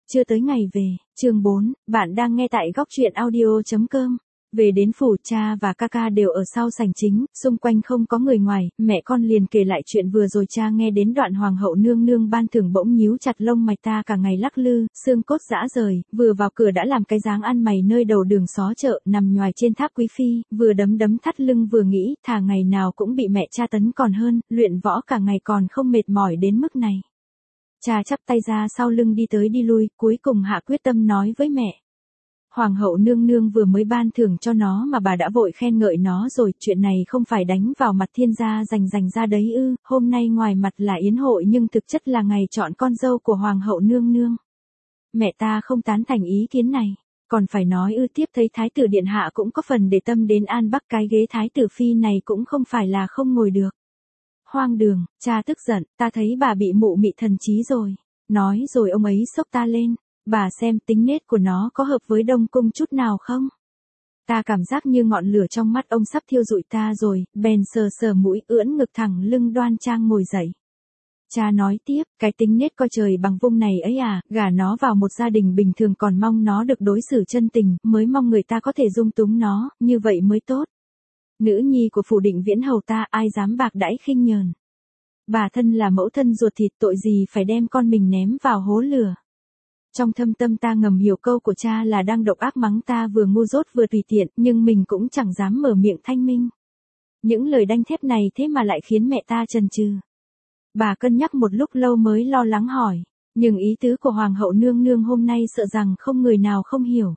Chưa tới ngày về, chương 4, bạn đang nghe tại góc truyện audio.com. Về đến phủ, cha và ca ca đều ở sau sảnh chính, xung quanh không có người ngoài, mẹ con liền kể lại chuyện vừa rồi. Cha nghe đến đoạn hoàng hậu nương nương ban thưởng bỗng nhíu chặt lông mày, ta cả ngày lắc lư, xương cốt rã rời, vừa vào cửa đã làm cái dáng ăn mày nơi đầu đường xó chợ, nằm nhoài trên tháp quý phi, vừa đấm đấm thắt lưng vừa nghĩ, thà ngày nào cũng bị mẹ tra tấn còn hơn, luyện võ cả ngày còn không mệt mỏi đến mức này. Cha chắp tay ra sau lưng đi tới đi lui, cuối cùng hạ quyết tâm nói với mẹ. Hoàng hậu nương nương vừa mới ban thưởng cho nó mà bà đã vội khen ngợi nó rồi, chuyện này không phải đánh vào mặt thiên gia dành ra đấy ư? Hôm nay ngoài mặt là yến hội nhưng thực chất là ngày chọn con dâu của hoàng hậu nương nương. Mẹ ta không tán thành ý kiến này, còn phải nói ư? Tiếp thấy thái tử điện hạ cũng có phần để tâm đến An Bắc, cái ghế thái tử phi này cũng không phải là không ngồi được. Hoang đường, cha tức giận, ta thấy bà bị mụ mị thần trí rồi. Nói rồi ông ấy xốc ta lên, bà xem tính nết của nó có hợp với Đông Cung chút nào không? Ta cảm giác như ngọn lửa trong mắt ông sắp thiêu rụi ta rồi, bèn sờ mũi, ưỡn ngực thẳng lưng đoan trang ngồi dậy. Cha nói tiếp, cái tính nết coi trời bằng vung này ấy à, gả nó vào một gia đình bình thường còn mong nó được đối xử chân tình, mới mong người ta có thể dung túng nó, như vậy mới tốt. Nữ nhi của phủ Định Viễn hầu ta, ai dám bạc đãi khinh nhờn. Bà thân là mẫu thân ruột thịt, tội gì phải đem con mình ném vào hố lửa. Trong thâm tâm ta ngầm hiểu câu của cha là đang độc ác mắng ta vừa ngu dốt vừa tùy tiện, nhưng mình cũng chẳng dám mở miệng thanh minh. Những lời đanh thép này thế mà lại khiến mẹ ta chần chừ. Bà cân nhắc một lúc lâu mới lo lắng hỏi, nhưng ý tứ của hoàng hậu nương nương hôm nay sợ rằng không người nào không hiểu.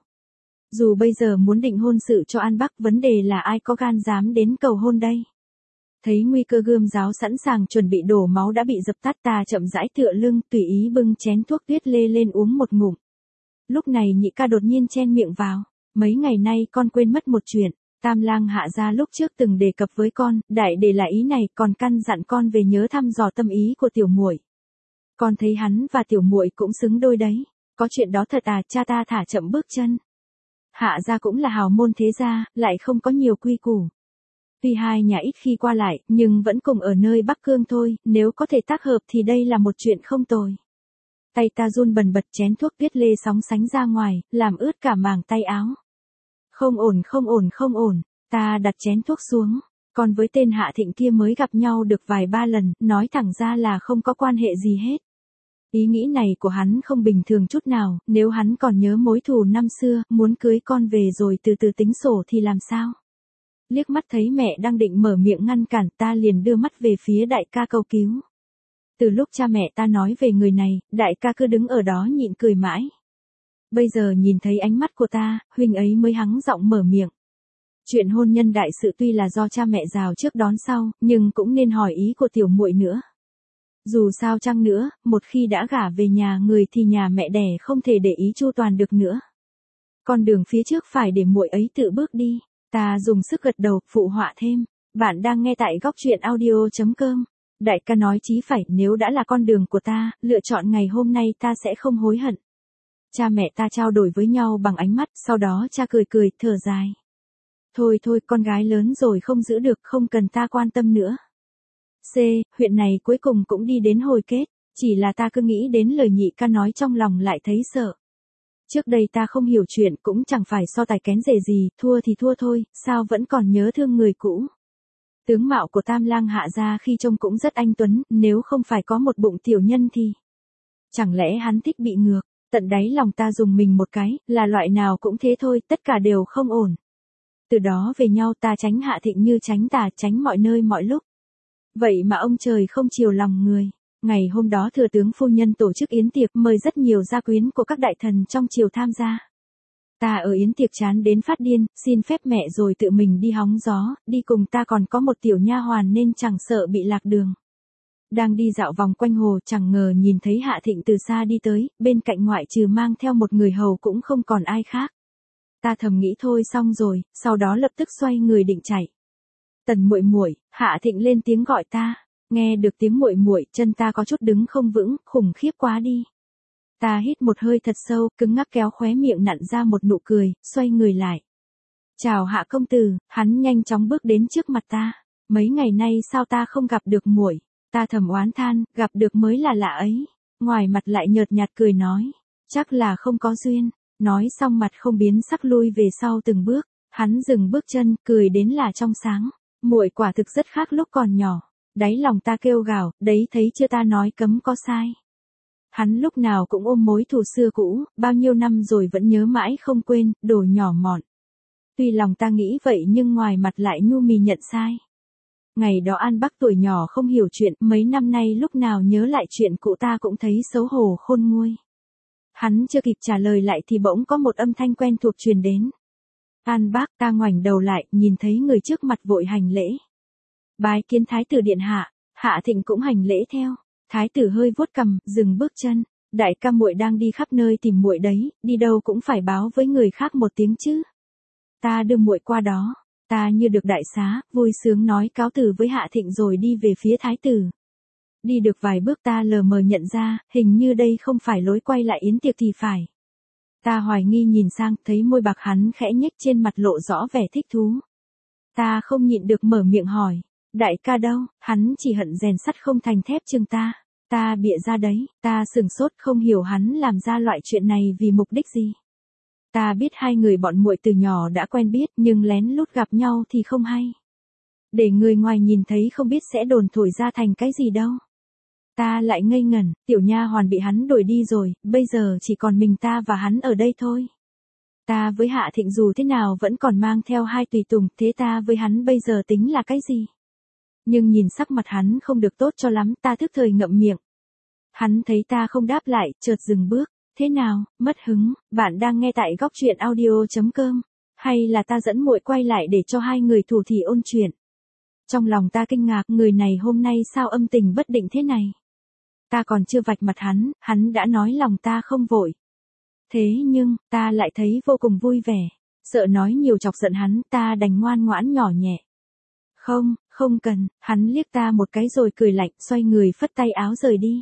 Dù bây giờ muốn định hôn sự cho An Bắc, vấn đề là ai có gan dám đến cầu hôn đây. Thấy nguy cơ gươm giáo sẵn sàng chuẩn bị đổ máu đã bị dập tắt, ta chậm rãi tựa lưng, tùy ý bưng chén thuốc tuyết lê lên uống một ngụm. Lúc này nhị ca đột nhiên chen miệng vào, mấy ngày nay con quên mất một chuyện, Tam Lang Hạ gia lúc trước từng đề cập với con, đại để là ý này, còn căn dặn con về nhớ thăm dò tâm ý của tiểu muội. Con thấy hắn và tiểu muội cũng xứng đôi đấy. Có chuyện đó thật à? Cha ta thả chậm bước chân. Hạ gia cũng là hào môn thế gia, lại không có nhiều quy củ. Tuy hai nhà ít khi qua lại, nhưng vẫn cùng ở nơi Bắc Cương thôi, nếu có thể tác hợp thì đây là một chuyện không tồi. Tay ta run bần bật, chén thuốc tuyết lê sóng sánh ra ngoài, làm ướt cả màng tay áo. Không ổn, ta đặt chén thuốc xuống. Còn với tên Hạ Thịnh kia mới gặp nhau được vài ba lần, nói thẳng ra là không có quan hệ gì hết. Ý nghĩ này của hắn không bình thường chút nào, nếu hắn còn nhớ mối thù năm xưa, muốn cưới con về rồi từ từ tính sổ thì làm sao? Liếc mắt thấy mẹ đang định mở miệng ngăn cản, ta liền đưa mắt về phía đại ca cầu cứu. Từ lúc cha mẹ ta nói về người này, đại ca cứ đứng ở đó nhịn cười mãi. Bây giờ nhìn thấy ánh mắt của ta, huynh ấy mới hắng giọng mở miệng. Chuyện hôn nhân đại sự tuy là do cha mẹ rào trước đón sau, nhưng cũng nên hỏi ý của tiểu muội nữa. Dù sao chăng nữa, một khi đã gả về nhà người thì nhà mẹ đẻ không thể để ý chu toàn được nữa. Con đường phía trước phải để muội ấy tự bước đi. Ta dùng sức gật đầu, phụ họa thêm. Bạn đang nghe tại góc truyện audio.com. Đại ca nói chí phải, nếu đã là con đường của ta, lựa chọn ngày hôm nay ta sẽ không hối hận. Cha mẹ ta trao đổi với nhau bằng ánh mắt, sau đó cha cười, thở dài. Thôi, con gái lớn rồi không giữ được, không cần ta quan tâm nữa. Huyện này cuối cùng cũng đi đến hồi kết, chỉ là ta cứ nghĩ đến lời nhị ca nói trong lòng lại thấy sợ. Trước đây ta không hiểu chuyện, cũng chẳng phải so tài kén rể gì, thua thì thua thôi, sao vẫn còn nhớ thương người cũ. Tướng mạo của Tam Lang Hạ gia khi trông cũng rất anh tuấn, nếu không phải có một bụng tiểu nhân thì... Chẳng lẽ hắn thích bị ngược? Tận đáy lòng ta dùng mình một cái, là loại nào cũng thế thôi, tất cả đều không ổn. Từ đó về nhau ta tránh Hạ Thịnh như tránh tà, tránh mọi nơi mọi lúc. Vậy mà ông trời không chiều lòng người. Ngày hôm đó thừa tướng phu nhân tổ chức yến tiệc, mời rất nhiều gia quyến của các đại thần trong triều tham gia. Ta ở yến tiệc chán đến phát điên, xin phép mẹ rồi tự mình đi hóng gió, đi cùng ta còn có một tiểu nha hoàn nên chẳng sợ bị lạc đường. Đang đi dạo vòng quanh hồ, chẳng ngờ nhìn thấy Hạ Thịnh từ xa đi tới, bên cạnh ngoại trừ mang theo một người hầu cũng không còn ai khác. Ta thầm nghĩ thôi xong rồi, sau đó lập tức xoay người định chạy. Tần muội, Hạ Thịnh lên tiếng gọi ta. Nghe được tiếng muội, chân ta có chút đứng không vững, khủng khiếp quá đi. Ta hít một hơi thật sâu, cứng ngắc kéo khóe miệng nặn ra một nụ cười, xoay người lại. Chào Hạ công tử, hắn nhanh chóng bước đến trước mặt ta. Mấy ngày nay sao ta không gặp được muội? Ta thầm oán than, gặp được mới là lạ ấy. Ngoài mặt lại nhợt nhạt cười nói. Chắc là không có duyên. Nói xong mặt không biến sắc lui về sau từng bước, hắn dừng bước chân, cười đến là trong sáng. Muội quả thực rất khác lúc còn nhỏ. Đáy lòng ta kêu gào, đấy thấy chưa ta nói cấm có sai. Hắn lúc nào cũng ôm mối thù xưa cũ, bao nhiêu năm rồi vẫn nhớ mãi không quên, đồ nhỏ mọn. Tuy lòng ta nghĩ vậy nhưng ngoài mặt lại nhu mì nhận sai. Ngày đó An Bắc tuổi nhỏ không hiểu chuyện, mấy năm nay lúc nào nhớ lại chuyện cũ ta cũng thấy xấu hổ khôn nguôi. Hắn chưa kịp trả lời lại thì bỗng có một âm thanh quen thuộc truyền đến. An Bác, ta ngoảnh đầu lại, nhìn thấy người trước mặt vội hành lễ. Bái kiến Thái tử điện hạ. Hạ Thịnh cũng hành lễ theo. Thái tử hơi vuốt cằm, dừng bước chân. Đại ca muội đang đi khắp nơi tìm muội đấy, đi đâu cũng phải báo với người khác một tiếng chứ. Ta đưa muội qua đó. Ta như được đại xá, vui sướng nói cáo từ với Hạ Thịnh rồi đi về phía Thái tử. Đi được vài bước ta lờ mờ nhận ra, hình như đây không phải lối quay lại yến tiệc thì phải. Ta hoài nghi nhìn sang, thấy môi bạc hắn khẽ nhếch trên mặt lộ rõ vẻ thích thú. Ta không nhịn được mở miệng hỏi, đại ca đâu, hắn chỉ hận rèn sắt không thành thép chừng ta. Ta bịa ra đấy, ta sừng sốt không hiểu hắn làm ra loại chuyện này vì mục đích gì. Ta biết hai người bọn muội từ nhỏ đã quen biết nhưng lén lút gặp nhau thì không hay. Để người ngoài nhìn thấy không biết sẽ đồn thổi ra thành cái gì đâu. Ta lại ngây ngẩn, tiểu nha hoàn bị hắn đuổi đi rồi, bây giờ chỉ còn mình ta và hắn ở đây thôi. Ta với Hạ Thịnh dù thế nào vẫn còn mang theo hai tùy tùng, thế ta với hắn bây giờ tính là cái gì? Nhưng nhìn sắc mặt hắn không được tốt cho lắm, ta thức thời ngậm miệng. Hắn thấy ta không đáp lại, chợt dừng bước. Thế nào, mất hứng, bạn đang nghe tại góc truyện audio.com, hay là ta dẫn muội quay lại để cho hai người thủ thỉ ôn chuyện? Trong lòng ta kinh ngạc, người này hôm nay sao âm tình bất định thế này? Ta còn chưa vạch mặt hắn đã nói lòng ta không vội. Thế nhưng, ta lại thấy vô cùng vui vẻ. Sợ nói nhiều chọc giận hắn, ta đành ngoan ngoãn nhỏ nhẹ. Không cần, hắn liếc ta một cái rồi cười lạnh, xoay người phất tay áo rời đi.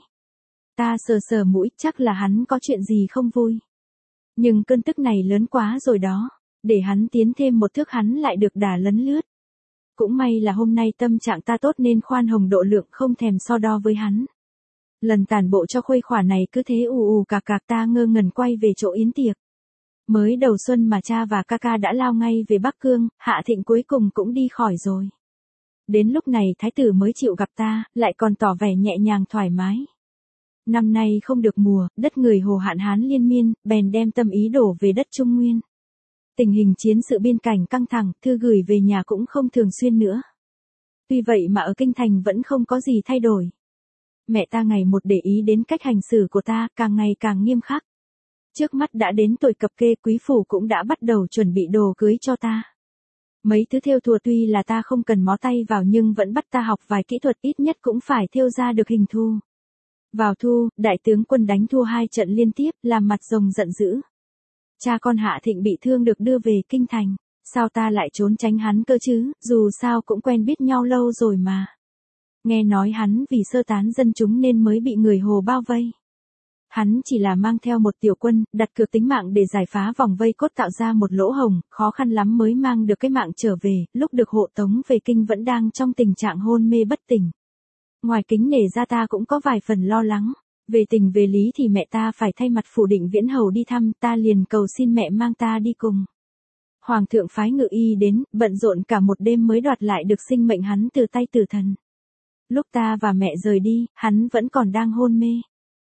Ta sờ sờ mũi, chắc là hắn có chuyện gì không vui. Nhưng cơn tức này lớn quá rồi đó. Để hắn tiến thêm một thước hắn lại được đà lấn lướt. Cũng may là hôm nay tâm trạng ta tốt nên khoan hồng độ lượng không thèm so đo với hắn. Lần tản bộ cho khuây khỏa này cứ thế ù cạc ta ngơ ngẩn quay về chỗ yến tiệc. Mới đầu xuân mà cha và ca đã lao ngay về Bắc Cương, Hạ Thịnh cuối cùng cũng đi khỏi rồi. Đến lúc này thái tử mới chịu gặp ta, lại còn tỏ vẻ nhẹ nhàng thoải mái. Năm nay không được mùa, đất người Hồ hạn hán liên miên, bèn đem tâm ý đổ về đất Trung Nguyên. Tình hình chiến sự biên cảnh căng thẳng, thư gửi về nhà cũng không thường xuyên nữa. Tuy vậy mà ở kinh thành vẫn không có gì thay đổi. Mẹ ta ngày một để ý đến cách hành xử của ta, càng ngày càng nghiêm khắc. Trước mắt đã đến tuổi cập kê, quý phủ cũng đã bắt đầu chuẩn bị đồ cưới cho ta. Mấy thứ thêu thùa tuy là ta không cần mó tay vào nhưng vẫn bắt ta học vài kỹ thuật, ít nhất cũng phải thêu ra được hình thù. Vào thu, đại tướng quân đánh thua 2 trận liên tiếp, làm mặt rồng giận dữ. Cha con Hạ Thịnh bị thương được đưa về kinh thành. Sao ta lại trốn tránh hắn cơ chứ, dù sao cũng quen biết nhau lâu rồi mà. Nghe nói hắn vì sơ tán dân chúng nên mới bị người Hồ bao vây. Hắn chỉ là mang theo một tiểu quân, đặt cược tính mạng để giải phá vòng vây cốt tạo ra một lỗ hổng, khó khăn lắm mới mang được cái mạng trở về, lúc được hộ tống về kinh vẫn đang trong tình trạng hôn mê bất tỉnh. Ngoài kính nể ra ta cũng có vài phần lo lắng. Về tình về lý thì mẹ ta phải thay mặt phủ Định Viễn Hầu đi thăm, ta liền cầu xin mẹ mang ta đi cùng. Hoàng thượng phái ngự y đến, bận rộn cả một đêm mới đoạt lại được sinh mệnh hắn từ tay tử thần. Lúc ta và mẹ rời đi, hắn vẫn còn đang hôn mê.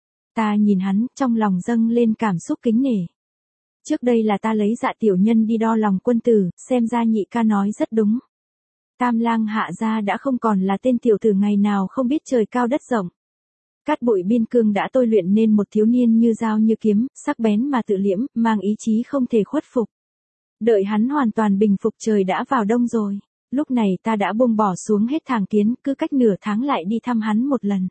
Ta nhìn hắn, trong lòng dâng lên cảm xúc kính nể. Trước đây là ta lấy dạ tiểu nhân đi đo lòng quân tử, xem ra nhị ca nói rất đúng. Tam lang Hạ gia đã không còn là tên tiểu tử ngày nào không biết trời cao đất rộng. Cát bụi biên cương đã tôi luyện nên một thiếu niên như dao như kiếm, sắc bén mà tự liễm, mang ý chí không thể khuất phục. Đợi hắn hoàn toàn bình phục trời đã vào đông rồi. Lúc này ta đã buông bỏ xuống hết thàng kiến, cứ cách nửa tháng lại đi thăm hắn một lần.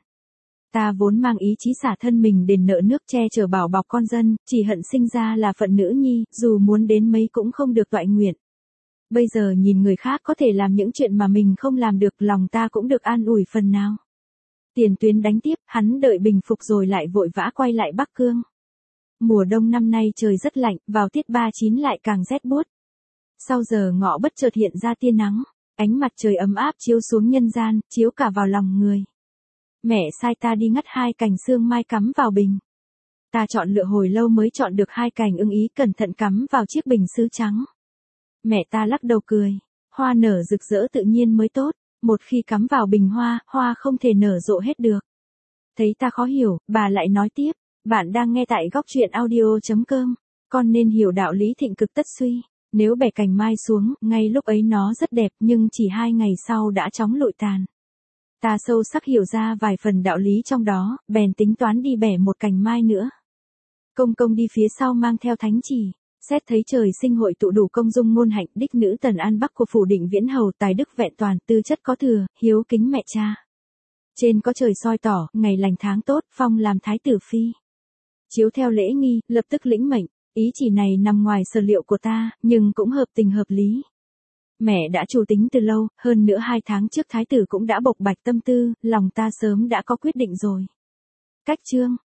Ta vốn mang ý chí xả thân mình đền nợ nước che chở bảo bọc con dân, chỉ hận sinh ra là phận nữ nhi, dù muốn đến mấy cũng không được toại nguyện. Bây giờ nhìn người khác có thể làm những chuyện mà mình không làm được, lòng ta cũng được an ủi phần nào. Tiền tuyến đánh tiếp, hắn đợi bình phục rồi lại vội vã quay lại Bắc Cương. Mùa đông năm nay trời rất lạnh, vào tiết 39 lại càng rét buốt. Sau giờ ngọ bất chợt hiện ra tia nắng, ánh mặt trời ấm áp chiếu xuống nhân gian, chiếu cả vào lòng người. Mẹ sai ta đi ngắt 2 cành sương mai cắm vào bình. Ta chọn lựa hồi lâu mới chọn được 2 cành ưng ý cẩn thận cắm vào chiếc bình sứ trắng. Mẹ ta lắc đầu cười. Hoa nở rực rỡ tự nhiên mới tốt, một khi cắm vào bình hoa, hoa không thể nở rộ hết được. Thấy ta khó hiểu, bà lại nói tiếp, bạn đang nghe tại góc truyện audio.com, con nên hiểu đạo lý thịnh cực tất suy. Nếu bẻ cành mai xuống, ngay lúc ấy nó rất đẹp nhưng chỉ 2 ngày sau đã chóng lụi tàn. Ta sâu sắc hiểu ra vài phần đạo lý trong đó, bèn tính toán đi bẻ một cành mai nữa. Công công đi phía sau mang theo thánh chỉ, xét thấy trời sinh hội tụ đủ công dung ngôn hạnh đích nữ Tần An Bắc của phủ Định Viễn Hầu tài đức vẹn toàn tư chất có thừa, hiếu kính mẹ cha. Trên có trời soi tỏ, ngày lành tháng tốt, phong làm thái tử phi. Chiếu theo lễ nghi, lập tức lĩnh mệnh, ý chỉ này nằm ngoài sở liệu của ta, nhưng cũng hợp tình hợp lý. Mẹ đã chủ tính từ lâu, hơn nữa 2 tháng trước thái tử cũng đã bộc bạch tâm tư, lòng ta sớm đã có quyết định rồi. Cách chương